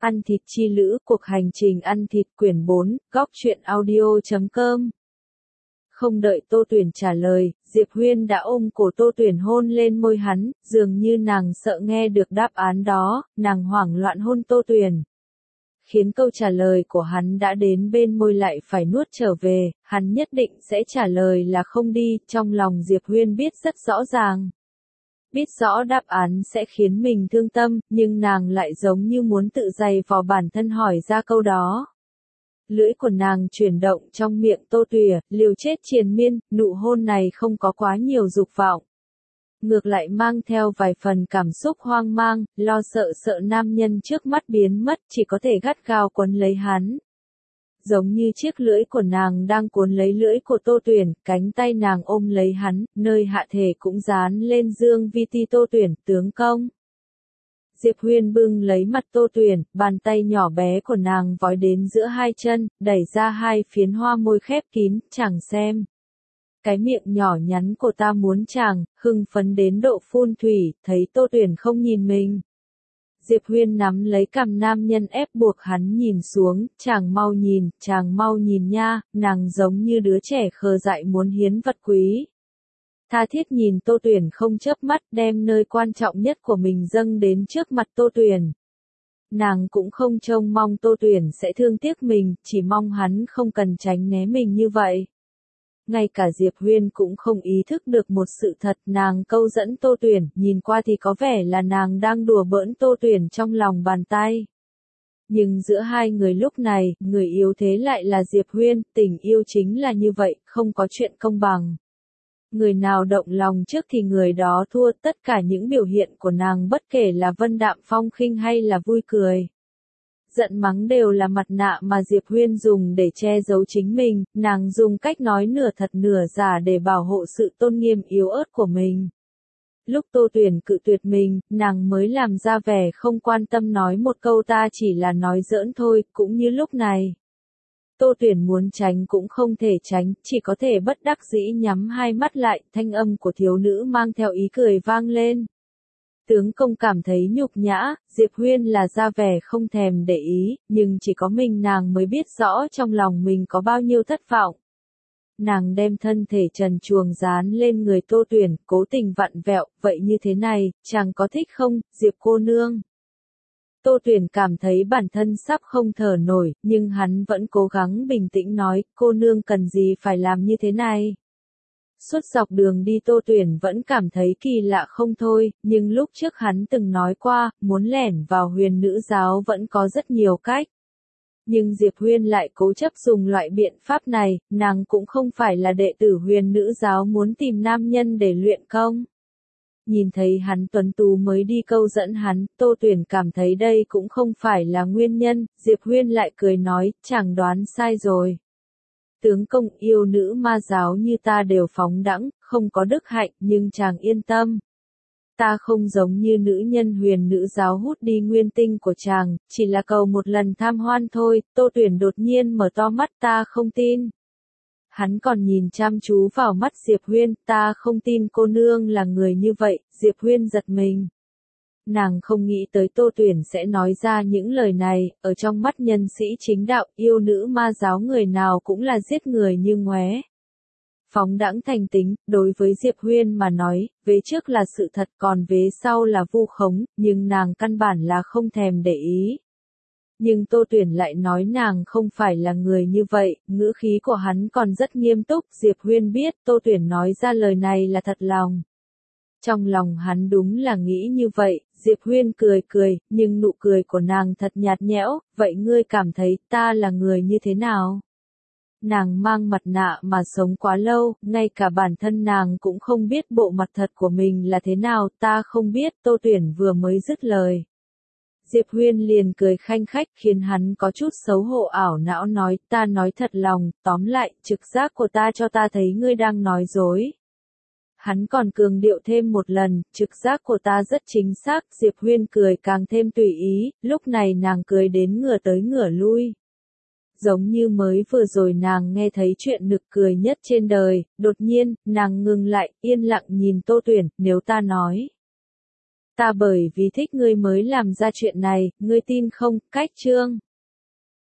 Ăn thịt chi lữ, cuộc hành trình ăn thịt quyển 4, góc truyện audio.com. Không đợi Tô Tuyển trả lời, Diệp Huyên đã ôm cổ Tô Tuyển hôn lên môi hắn, dường như nàng sợ nghe được đáp án đó, nàng hoảng loạn hôn Tô Tuyển. Khiến câu trả lời của hắn đã đến bên môi lại phải nuốt trở về, hắn nhất định sẽ trả lời là không đi, trong lòng Diệp Huyên biết rất rõ ràng. Biết rõ đáp án sẽ khiến mình thương tâm, nhưng nàng lại giống như muốn tự giày vò bản thân hỏi ra câu đó. Lưỡi của nàng chuyển động trong miệng Tô Tuyển, liều chết triền miên, nụ hôn này không có quá nhiều dục vọng. Ngược lại mang theo vài phần cảm xúc hoang mang, lo sợ nam nhân trước mắt biến mất, chỉ có thể gắt gao quấn lấy hắn. Giống như chiếc lưỡi của nàng đang cuốn lấy lưỡi của Tô Tuyển, cánh tay nàng ôm lấy hắn, nơi hạ thể cũng dán lên dương vi ti Tô Tuyển, tướng công. Diệp Huyên bưng lấy mặt Tô Tuyển, bàn tay nhỏ bé của nàng vói đến giữa hai chân, đẩy ra hai phiến hoa môi khép kín, chàng xem. Cái miệng nhỏ nhắn của ta muốn chàng, hưng phấn đến độ phun thủy, thấy Tô Tuyển không nhìn mình. Diệp Huyên nắm lấy cằm nam nhân ép buộc hắn nhìn xuống, chàng mau nhìn nha, nàng giống như đứa trẻ khờ dại muốn hiến vật quý. Tha thiết nhìn Tô Tuyển không chớp mắt, đem nơi quan trọng nhất của mình dâng đến trước mặt Tô Tuyển. Nàng cũng không trông mong Tô Tuyển sẽ thương tiếc mình, chỉ mong hắn không cần tránh né mình như vậy. Ngay cả Diệp Huyên cũng không ý thức được một sự thật, nàng câu dẫn Tô Tuyển, nhìn qua thì có vẻ là nàng đang đùa bỡn Tô Tuyển trong lòng bàn tay. Nhưng giữa hai người lúc này, người yếu thế lại là Diệp Huyên, tình yêu chính là như vậy, không có chuyện công bằng. Người nào động lòng trước thì người đó thua, tất cả những biểu hiện của nàng bất kể là vân đạm phong khinh hay là vui cười. Giận mắng đều là mặt nạ mà Diệp Huyên dùng để che giấu chính mình, nàng dùng cách nói nửa thật nửa giả để bảo hộ sự tôn nghiêm yếu ớt của mình. Lúc Tô Tuyển cự tuyệt mình, nàng mới làm ra vẻ không quan tâm nói một câu ta chỉ là nói giỡn thôi, cũng như lúc này. Tô Tuyển muốn tránh cũng không thể tránh, chỉ có thể bất đắc dĩ nhắm hai mắt lại, thanh âm của thiếu nữ mang theo ý cười vang lên. Tướng công cảm thấy nhục nhã, Diệp Huyên là ra vẻ không thèm để ý, nhưng chỉ có mình nàng mới biết rõ trong lòng mình có bao nhiêu thất vọng. Nàng đem thân thể trần truồng dán lên người Tô Tuyển, cố tình vặn vẹo, vậy như thế này, chàng có thích không, Diệp cô nương? Tô Tuyển cảm thấy bản thân sắp không thở nổi, nhưng hắn vẫn cố gắng bình tĩnh nói, cô nương cần gì phải làm như thế này? Suốt dọc đường đi Tô Tuyển vẫn cảm thấy kỳ lạ không thôi, nhưng lúc trước hắn từng nói qua, muốn lẻn vào huyền nữ giáo vẫn có rất nhiều cách. Nhưng Diệp Huyên lại cố chấp dùng loại biện pháp này, nàng cũng không phải là đệ tử huyền nữ giáo muốn tìm nam nhân để luyện công. Nhìn thấy hắn tuấn tú mới đi câu dẫn hắn, Tô Tuyển cảm thấy đây cũng không phải là nguyên nhân, Diệp Huyên lại cười nói, chàng đoán sai rồi. Tướng công yêu nữ ma giáo như ta đều phóng đãng, không có đức hạnh, nhưng chàng yên tâm. Ta không giống như nữ nhân huyền nữ giáo hút đi nguyên tinh của chàng, chỉ là cầu một lần tham hoan thôi, Tô Tuyển đột nhiên mở to mắt ta không tin. Hắn còn nhìn chăm chú vào mắt Diệp Huyên, ta không tin cô nương là người như vậy, Diệp Huyên giật mình. Nàng không nghĩ tới Tô Tuyển sẽ nói ra những lời này, ở trong mắt nhân sĩ chính đạo, yêu nữ ma giáo người nào cũng là giết người như ngoé. Phóng đãng thành tính, đối với Diệp Huyên mà nói, vế trước là sự thật còn vế sau là vu khống, nhưng nàng căn bản là không thèm để ý. Nhưng Tô Tuyển lại nói nàng không phải là người như vậy, ngữ khí của hắn còn rất nghiêm túc, Diệp Huyên biết Tô Tuyển nói ra lời này là thật lòng. Trong lòng hắn đúng là nghĩ như vậy, Diệp Huyên cười, nhưng nụ cười của nàng thật nhạt nhẽo, vậy ngươi cảm thấy ta là người như thế nào? Nàng mang mặt nạ mà sống quá lâu, ngay cả bản thân nàng cũng không biết bộ mặt thật của mình là thế nào, ta không biết, Tô Tuyển vừa mới dứt lời. Diệp Huyên liền cười khanh khách khiến hắn có chút xấu hổ ảo não nói, ta nói thật lòng, tóm lại, trực giác của ta cho ta thấy ngươi đang nói dối. Hắn còn cường điệu thêm một lần, trực giác của ta rất chính xác, Diệp Huyên cười càng thêm tùy ý, lúc này nàng cười đến ngửa tới ngửa lui. Giống như mới vừa rồi nàng nghe thấy chuyện nực cười nhất trên đời, đột nhiên, nàng ngừng lại, yên lặng nhìn Tô Tuyển, nếu ta nói. Ta bởi vì thích ngươi mới làm ra chuyện này, ngươi tin không? Cách chương